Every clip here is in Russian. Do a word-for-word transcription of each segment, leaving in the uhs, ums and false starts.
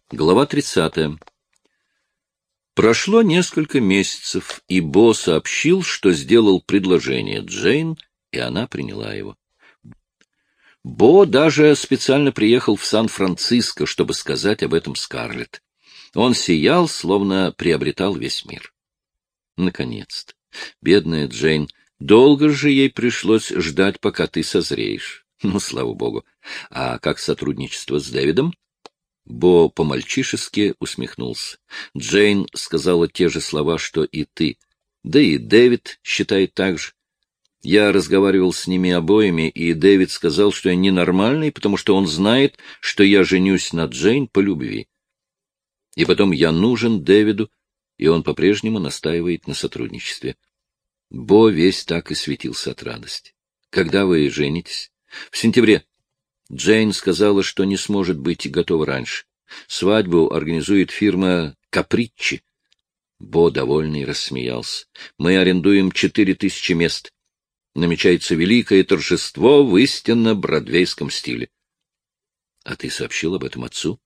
Глава тридцатая. Прошло несколько месяцев, и Бо сообщил, что сделал предложение Джейн, и она приняла его. Бо даже специально приехал в Сан-Франциско, чтобы сказать об этом Скарлетт. Он сиял, словно приобретал весь мир. Наконец-то. Бедная Джейн, долго же ей пришлось ждать, пока ты созреешь. Ну, слава богу. А как сотрудничество с Дэвидом? Бо по-мальчишески усмехнулся. Джейн сказала те же слова, что и ты. Да и Дэвид считает так же. Я разговаривал с ними обоими, и Дэвид сказал, что я ненормальный, потому что он знает, что я женюсь на Джейн по любви. И потом я нужен Дэвиду, и он по-прежнему настаивает на сотрудничестве. Бо весь так и светился от радости. Когда вы женитесь? В сентябре. Джейн сказала, что не сможет быть готова раньше. Свадьбу организует фирма «Каприччи». Бо, довольный, рассмеялся. Мы арендуем четыре тысячи мест. Намечается великое торжество в истинно бродвейском стиле. А ты сообщил об этом отцу?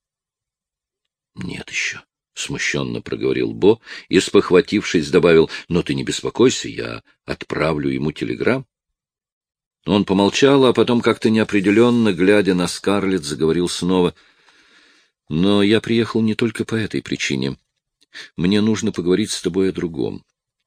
Нет еще. — смущенно проговорил Бо и, спохватившись, добавил, — но ты не беспокойся, я отправлю ему телеграмм. Он помолчал, а потом как-то неопределенно, глядя на Скарлетт, заговорил снова. — Но я приехал не только по этой причине. Мне нужно поговорить с тобой о другом.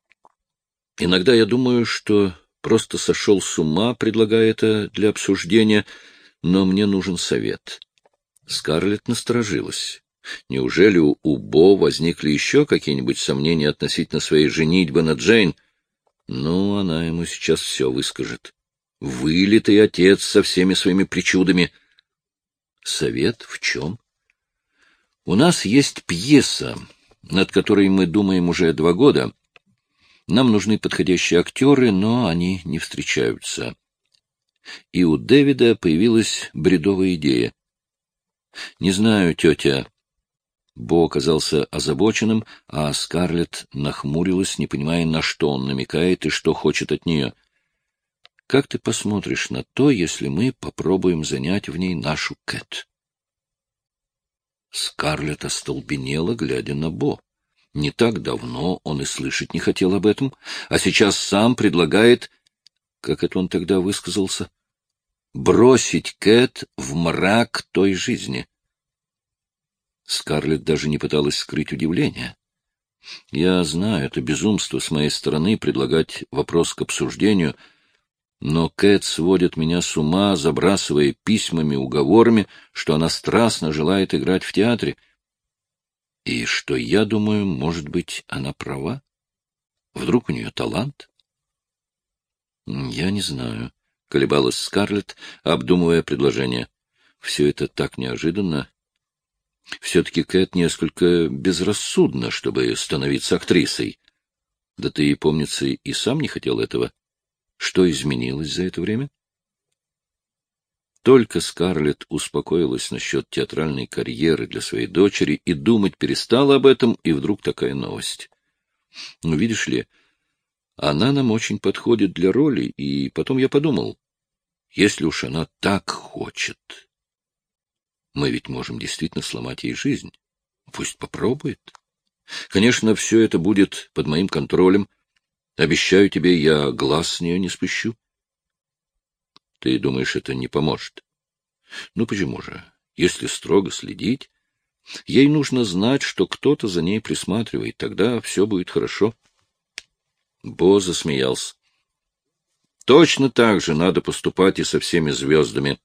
Иногда я думаю, что просто сошел с ума, предлагая это для обсуждения, но мне нужен совет. Скарлетт насторожилась. Неужели у, у Бо возникли еще какие-нибудь сомнения относительно своей женитьбы на Джейн? Ну, она ему сейчас все выскажет. Вылитый отец со всеми своими причудами. Совет в чем? У нас есть пьеса, над которой мы думаем уже два года. Нам нужны подходящие актеры, но они не встречаются. И у Дэвида появилась бредовая идея. Не знаю, тетя... Бо оказался озабоченным, а Скарлетт нахмурилась, не понимая, на что он намекает и что хочет от нее. — Как ты посмотришь на то, если мы попробуем занять в ней нашу Кэт? Скарлетт остолбенела, глядя на Бо. Не так давно он и слышать не хотел об этом, а сейчас сам предлагает, как это он тогда высказался, бросить Кэт в мрак той жизни. Скарлетт даже не пыталась скрыть удивление. Я знаю, это безумство с моей стороны предлагать вопрос к обсуждению, но Кэт сводит меня с ума, забрасывая письмами, уговорами, что она страстно желает играть в театре. И что, я думаю, может быть, она права? Вдруг у нее талант? Я не знаю, — колебалась Скарлетт, обдумывая предложение. Все это так неожиданно. Все-таки Кэт несколько безрассудна, чтобы становиться актрисой. Да ты, и помнится, и сам не хотел этого. Что изменилось за это время? Только Скарлетт успокоилась насчет театральной карьеры для своей дочери и думать перестала об этом, и вдруг такая новость. Ну, видишь ли, она нам очень подходит для роли, и потом я подумал, если уж она так хочет... Мы ведь можем действительно сломать ей жизнь. Пусть попробует. Конечно, все это будет под моим контролем. Обещаю тебе, я глаз с нее не спущу. Ты думаешь, это не поможет? Ну, почему же? Если строго следить, ей нужно знать, что кто-то за ней присматривает. Тогда все будет хорошо. Бо засмеялся. Точно так же надо поступать и со всеми звездами.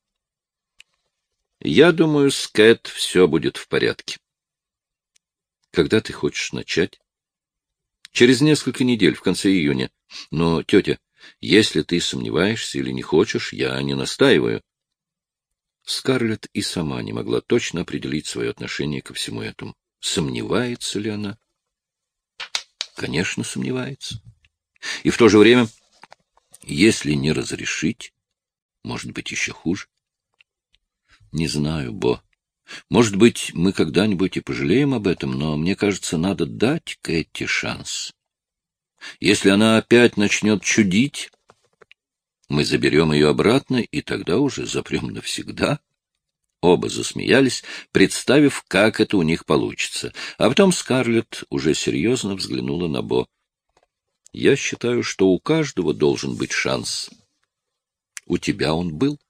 Я думаю, с Кэт все будет в порядке. Когда ты хочешь начать? Через несколько недель, в конце июня. Но, тетя, если ты сомневаешься или не хочешь, я не настаиваю. Скарлетт и сама не могла точно определить свое отношение ко всему этому. Сомневается ли она? Конечно, сомневается. И в то же время, если не разрешить, может быть, еще хуже. Не знаю, Бо. Может быть, мы когда-нибудь и пожалеем об этом, но, мне кажется, надо дать Кэти шанс. Если она опять начнет чудить, мы заберем ее обратно, и тогда уже запрем навсегда. Оба засмеялись, представив, как это у них получится. А потом Скарлетт уже серьезно взглянула на Бо. — Я считаю, что у каждого должен быть шанс. У тебя он был.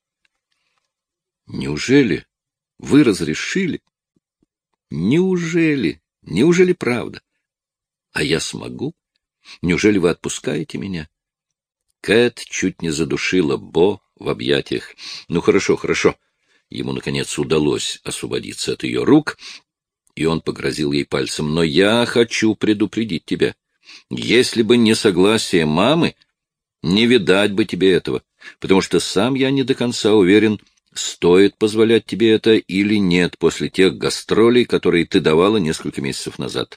— Неужели вы разрешили? — Неужели? Неужели правда? А я смогу? Неужели вы отпускаете меня? Кэт чуть не задушила Бо в объятиях. — Ну, хорошо, хорошо. Ему, наконец, удалось освободиться от ее рук, и он погрозил ей пальцем. — Но я хочу предупредить тебя. Если бы не согласие мамы, не видать бы тебе этого, потому что сам я не до конца уверен, стоит позволять тебе это или нет после тех гастролей, которые ты давала несколько месяцев назад.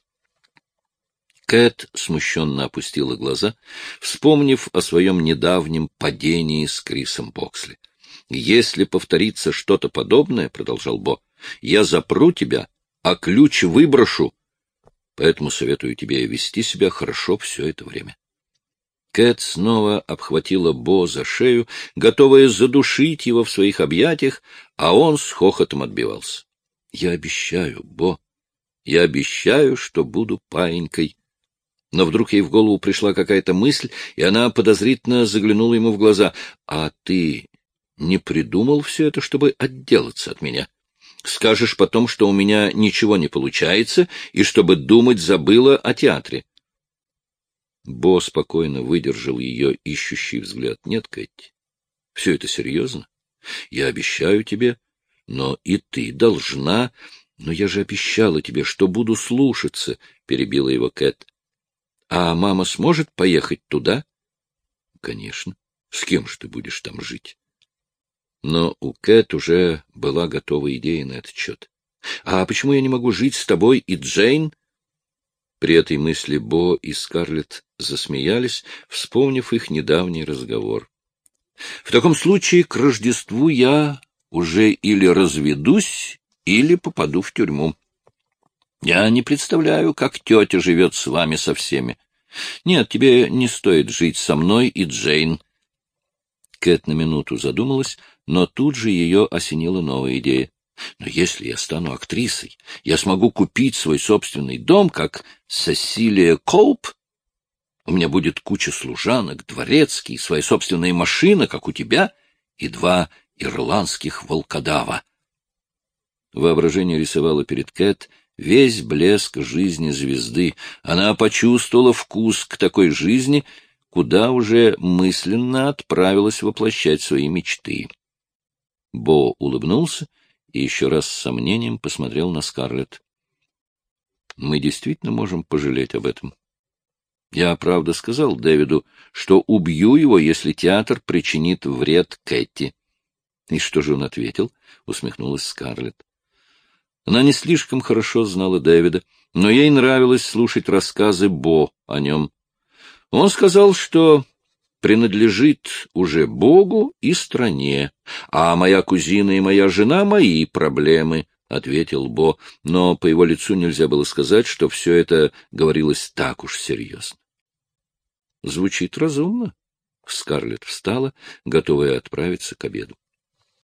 Кэт смущенно опустила глаза, вспомнив о своем недавнем падении с Крисом Боксли. «Если повторится что-то подобное, — продолжал Бо, — я запру тебя, а ключ выброшу. Поэтому советую тебе вести себя хорошо все это время». Кэт снова обхватила Бо за шею, готовая задушить его в своих объятиях, а он с хохотом отбивался. — Я обещаю, Бо, я обещаю, что буду паинькой. Но вдруг ей в голову пришла какая-то мысль, и она подозрительно заглянула ему в глаза. — А ты не придумал все это, чтобы отделаться от меня? Скажешь потом, что у меня ничего не получается, и чтобы думать забыла о театре. Бо спокойно выдержал ее ищущий взгляд. — Нет, Кэти, все это серьезно. Я обещаю тебе, но и ты должна... — Но я же обещала тебе, что буду слушаться, — перебила его Кэт. — А мама сможет поехать туда? — Конечно. С кем же ты будешь там жить? Но у Кэт уже была готова идея на этот счет. — А почему я не могу жить с тобой и Джейн? При этой мысли Бо и Скарлетт засмеялись, вспомнив их недавний разговор. — В таком случае к Рождеству я уже или разведусь, или попаду в тюрьму. Я не представляю, как тетя живет с вами со всеми. Нет, тебе не стоит жить со мной и Джейн. Кэт на минуту задумалась, но тут же ее осенила новая идея. Но если я стану актрисой, я смогу купить свой собственный дом, как Сесилия Коуп. У меня будет куча служанок, дворецкий, своя собственная машина, как у тебя, и два ирландских волкодава. Воображение рисовало перед Кэт весь блеск жизни звезды. Она почувствовала вкус к такой жизни, куда уже мысленно отправилась воплощать свои мечты. Бо улыбнулся и еще раз с сомнением посмотрел на Скарлетт. — Мы действительно можем пожалеть об этом. Я, правда, сказал Дэвиду, что убью его, если театр причинит вред Кэти. — И что же он ответил? — усмехнулась Скарлетт. Она не слишком хорошо знала Дэвида, но ей нравилось слушать рассказы Бо о нем. Он сказал, что принадлежит уже Богу и стране, а моя кузина и моя жена — мои проблемы, — ответил Бо, но по его лицу нельзя было сказать, что все это говорилось так уж серьезно. — Звучит разумно. Скарлетт встала, готовая отправиться к обеду.